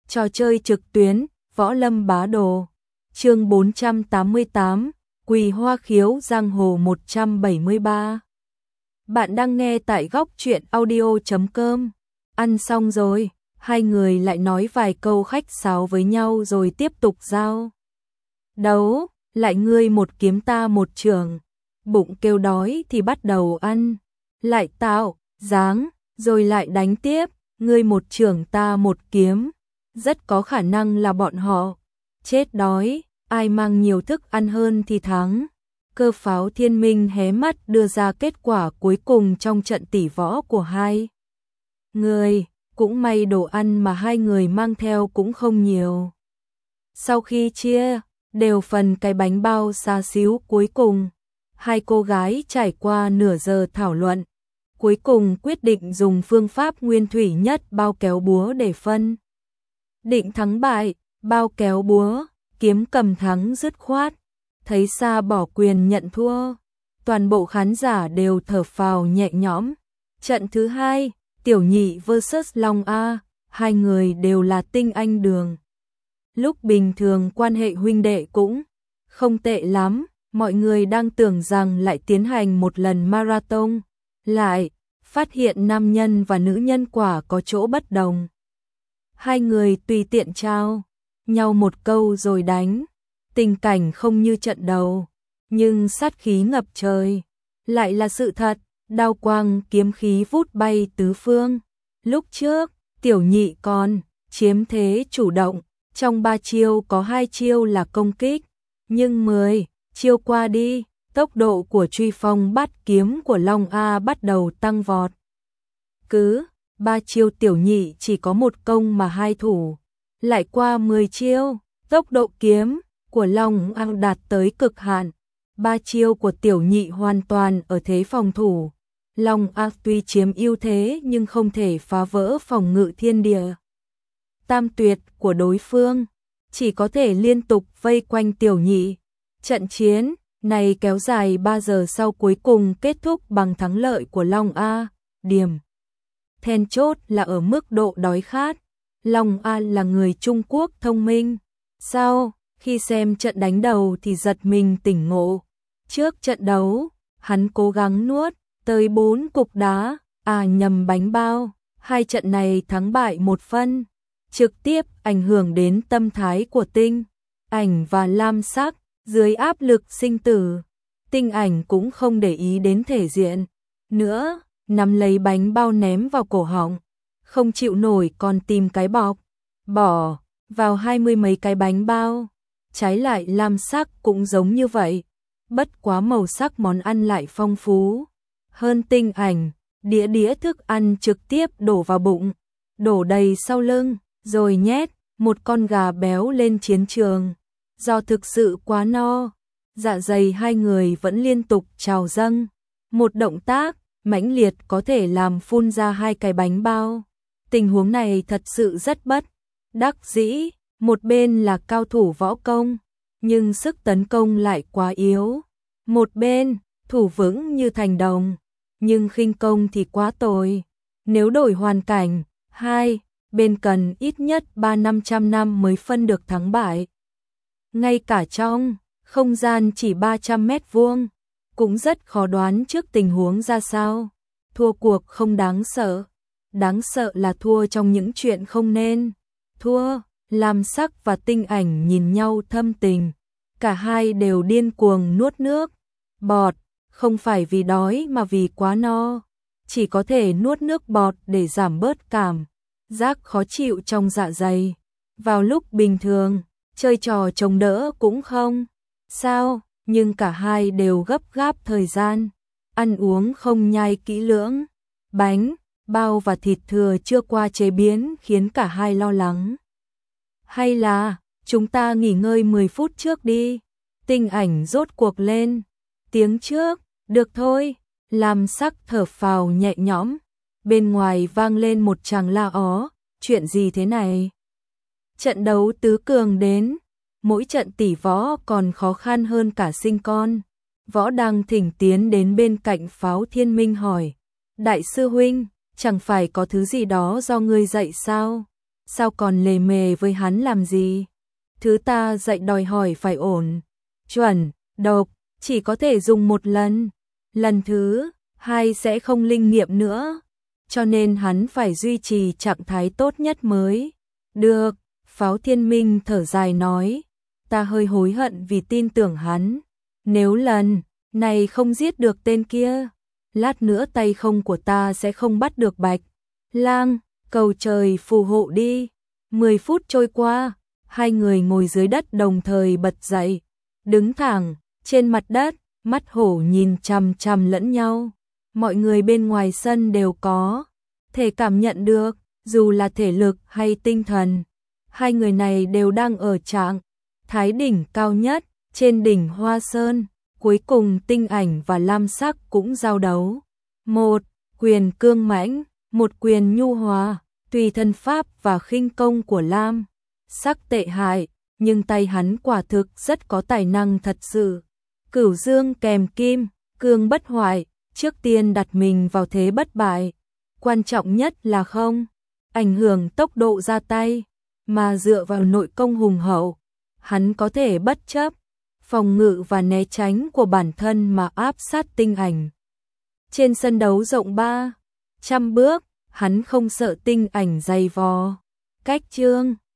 Trò chơi trực tuyến, Võ Lâm Bá Đồ. Chương 488, Quỳ Hoa Khiếu Giang Hồ 173. Bạn đang nghe tại góc truyện audio.com. Ăn xong rồi, hai người lại nói vài câu khách sáo với nhau rồi tiếp tục giao đấu, lại ngươi một kiếm ta một chưởng. Bụng kêu đói thì bắt đầu ăn, lại tạo dáng, rồi lại đánh tiếp, ngươi một chưởng ta một kiếm. Rất có khả năng là bọn họ chết đói, ai mang nhiều thức ăn hơn thì thắng. Cơ Pháo Thiên Minh hé mắt đưa ra kết quả cuối cùng trong trận tỷ võ của hai người, cũng may đồ ăn mà hai người mang theo cũng không nhiều. Sau khi chia đều phần cái bánh bao xá xíu cuối cùng, hai cô gái trải qua nửa giờ thảo luận, cuối cùng quyết định dùng phương pháp nguyên thủy nhất bao kéo búa để phân định thắng bại. Bao kéo búa, kiếm cầm thắng dứt khoát, thấy xa bỏ quyền nhận thua. Toàn bộ khán giả đều thở phào nhẹ nhõm. Trận thứ hai, Tiểu Nhị vs Long A, hai người đều là tinh anh đường. Lúc bình thường quan hệ huynh đệ cũng không tệ lắm, mọi người đang tưởng rằng lại tiến hành một lần marathon, lại phát hiện nam nhân và nữ nhân quả có chỗ bất đồng. Hai người tùy tiện trao nhau một câu rồi đánh, tình cảnh không như trận đầu, nhưng sát khí ngập trời, lại là sự thật, đao quang kiếm khí vút bay tứ phương. Lúc trước, Tiểu Nhị còn chiếm thế chủ động, trong 3 chiêu có 2 chiêu là công kích, nhưng 10 chiêu qua đi, tốc độ của truy phong bắt kiếm của Long A bắt đầu tăng vọt. Cứ 3 chiêu Tiểu Nhị chỉ có một công mà hai thủ, lại qua 10 chiêu, tốc độ kiếm của Long A đạt tới cực hạn. 3 chiêu của Tiểu Nhị hoàn toàn ở thế phòng thủ. Long A tuy chiếm ưu thế nhưng không thể phá vỡ phòng ngự thiên địa tam tuyệt của đối phương, chỉ có thể liên tục vây quanh Tiểu Nhị. Trận chiến này kéo dài 3 giờ sau cuối cùng kết thúc bằng thắng lợi của Long A. Điểm then chốt là ở mức độ đói khát. Long A là người Trung Quốc thông minh, sau khi xem trận đánh đầu thì giật mình tỉnh ngộ. Trước trận đấu, hắn cố gắng nuốt tới 4 cục đá, nhầm bánh bao. Hai trận này thắng bại một phân, trực tiếp ảnh hưởng đến tâm thái của Tinh Ảnh và Lam Sắc. Dưới áp lực sinh tử, Tinh Ảnh cũng không để ý đến thể diện nữa, nắm lấy bánh bao ném vào cổ họng, không chịu nổi còn tìm cái bọc, bỏ vào 20 mấy cái bánh bao. Trái lại Lam Sắc cũng giống như vậy, bất quá màu sắc món ăn lại phong phú hơn Tinh Ảnh, đĩa đĩa thức ăn trực tiếp đổ vào bụng, đổ đầy sau lưng, rồi nhét một con gà béo lên chiến trường. Do thực sự quá no, dạ dày hai người vẫn liên tục trào dâng, một động tác mãnh liệt có thể làm phun ra 2 cái bánh bao. Tình huống này thật sự rất bất đắc dĩ, một bên là cao thủ võ công, nhưng sức tấn công lại quá yếu. Một bên, thủ vững như thành đồng, nhưng khinh công thì quá tồi. Nếu đổi hoàn cảnh, hai bên cần ít nhất 300-500 năm mới phân được thắng bại. Ngay cả trong không gian chỉ 300 mét vuông, cũng rất khó đoán trước tình huống ra sao. Thua cuộc không đáng sợ là thua trong những chuyện không nên thua. Lam Sắc và Tinh Ảnh nhìn nhau thâm tình, cả hai đều điên cuồng nuốt nước bọt, không phải vì đói mà vì quá no, chỉ có thể nuốt nước bọt để giảm bớt cảm giác khó chịu trong dạ dày. Vào lúc bình thường, chơi trò chống đỡ cũng không sao, nhưng cả hai đều gấp gáp thời gian, ăn uống không nhai kỹ lưỡng, bánh bao và thịt thừa chưa qua chế biến khiến cả hai lo lắng. Hay là chúng ta nghỉ ngơi 10 phút trước đi? Tinh Ảnh rốt cuộc lên tiếng trước. Được thôi. Lam Sắc thở phào nhẹ nhõm. Bên ngoài vang lên một tràng la ó. Chuyện gì thế này? Trận đấu tứ cường đến, mỗi trận tỷ võ còn khó khăn hơn cả sinh con. Võ Đăng Thỉnh tiến đến bên cạnh Pháo Thiên Minh hỏi: Đại sư huynh, chẳng phải có thứ gì đó do ngươi dạy sao? sao còn lề mề với hắn làm gì? Thứ ta dạy đòi hỏi phải ổn, chuẩn, độc, chỉ có thể dùng một lần. Lần thứ hai sẽ không linh nghiệm nữa. Cho nên hắn phải duy trì trạng thái tốt nhất mới được. Pháo Thiên Minh thở dài nói, ta hơi hối hận vì tin tưởng hắn. Nếu lần này không giết được tên kia, lát nữa tay không của ta sẽ không bắt được Bạch Lang, cầu trời phù hộ đi. 10 phút trôi qua, hai người ngồi dưới đất đồng thời bật dậy, đứng thẳng trên mặt đất, mắt hổ nhìn chằm chằm lẫn nhau. Mọi người bên ngoài sân đều có thể cảm nhận được, dù là thể lực hay tinh thần, hai người này đều đang ở trạng thái đỉnh cao nhất. Trên đỉnh Hoa Sơn, cuối cùng Tinh Ảnh và Lam Sắc cũng giao đấu. Một quyền cương mãnh, một quyền nhu hòa, tùy thân pháp và khinh công của Lam Sắc tệ hại, nhưng tay hắn quả thực rất có tài năng thật sự. Cửu dương kèm kim, cương bất hoại, trước tiên đặt mình vào thế bất bại. Quan trọng nhất là không ảnh hưởng tốc độ ra tay, mà dựa vào nội công hùng hậu, hắn có thể bất chấp phòng ngự và né tránh của bản thân mà áp sát Tinh Ảnh. Trên sân đấu rộng 300 bước, hắn không sợ Tinh Ảnh dày vò. Cách chương